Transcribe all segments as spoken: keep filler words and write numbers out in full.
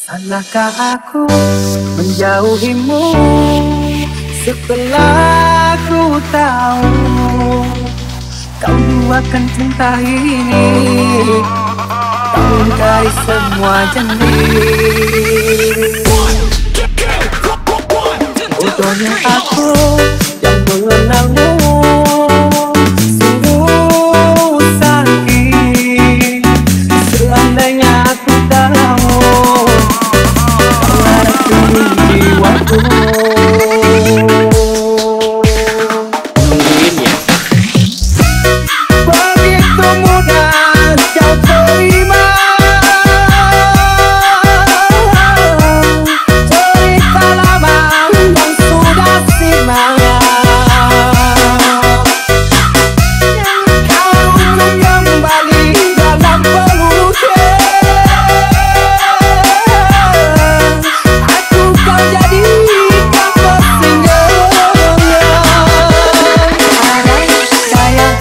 Sanakah aku menjauhimu setelah ku tahu kau duakan cinta ini, kau ingkari semua janji. Bodohnya aku yang mengenalmu, sungguh sakit. Seandainya aku tahu kau ada di jiwaku. Begitu mudah kau terima cerita lama yang sudah simak. Kau kembali dalam pelukku, aku kau jadikan persinggahan. Sayang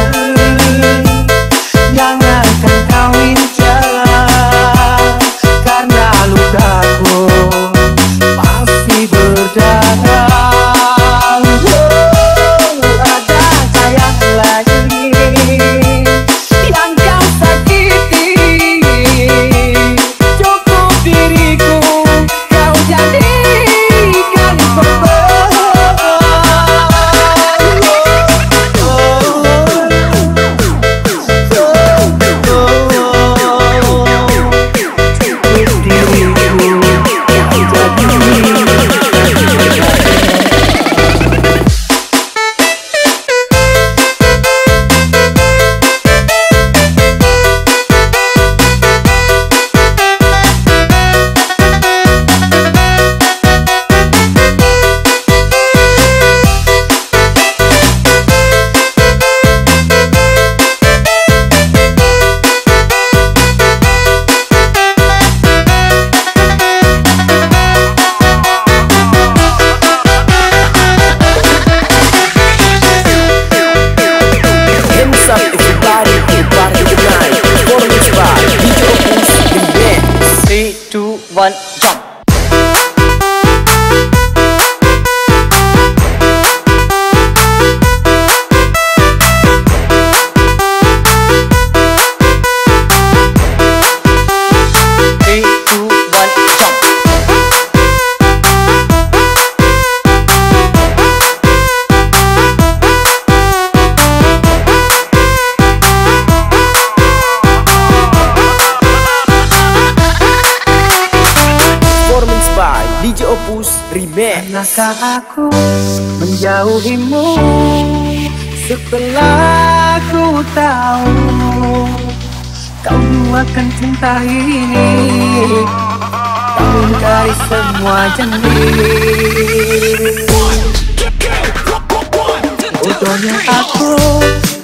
jangan kau incar, karena lukaku masih berdarah. Ada sayang lagi yang kau sakiti, cukup diriku kau jadikan korban. three, two, one, jump! three, two, one, jump! D J Opus Remix. Pernahkah aku menjauhimu setelah ku tahu kau duakan cinta ini, kau ingkari semua janji. Bodohnya aku